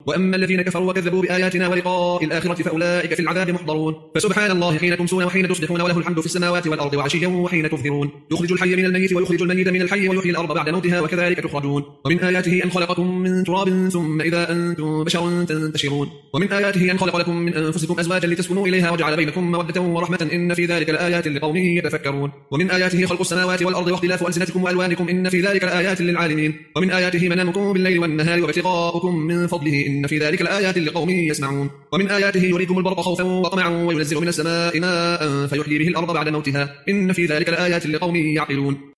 وأما الذين كفروا وكذبوا بآياتنا ولقاء الآخرة فأولئك في العذاب محضرون. فسبحان الله حين تمسون وحين تصبحون وله الحمد في السماوات والأرض وعشيا وحين تظهرون. يخرج الحي من الميت ويخرج الميت من الحي ويحيي الأرض بعد موتها وكذلك تخرجون. ومن آياته أن خلقكم من تراب ثم إذا أنتم بشر تنتشرون. ومن آياته أن خلق لكم من أنفسكم أزواجا لتسكنوا إليها وجعل بينكم مودة ورحمة إن في ذلك لآيات لقوم يتفكرون. ومن آياته خلق السماوات والأرض واختلاف ألسنتكم وألوانكم إن في ذلك لآيات للعالمين. ومن آياته منامكم بالليل والنهار وابتغاؤكم من فضله إن في ذلك لآيات لقوم يسمعون. ومن آياته يريكم البرق خوفا وطمعا وينزل من السماء ماء فيحيي به الأرض بعد موتها إن في ذلك لآيات لقوم يعقلون.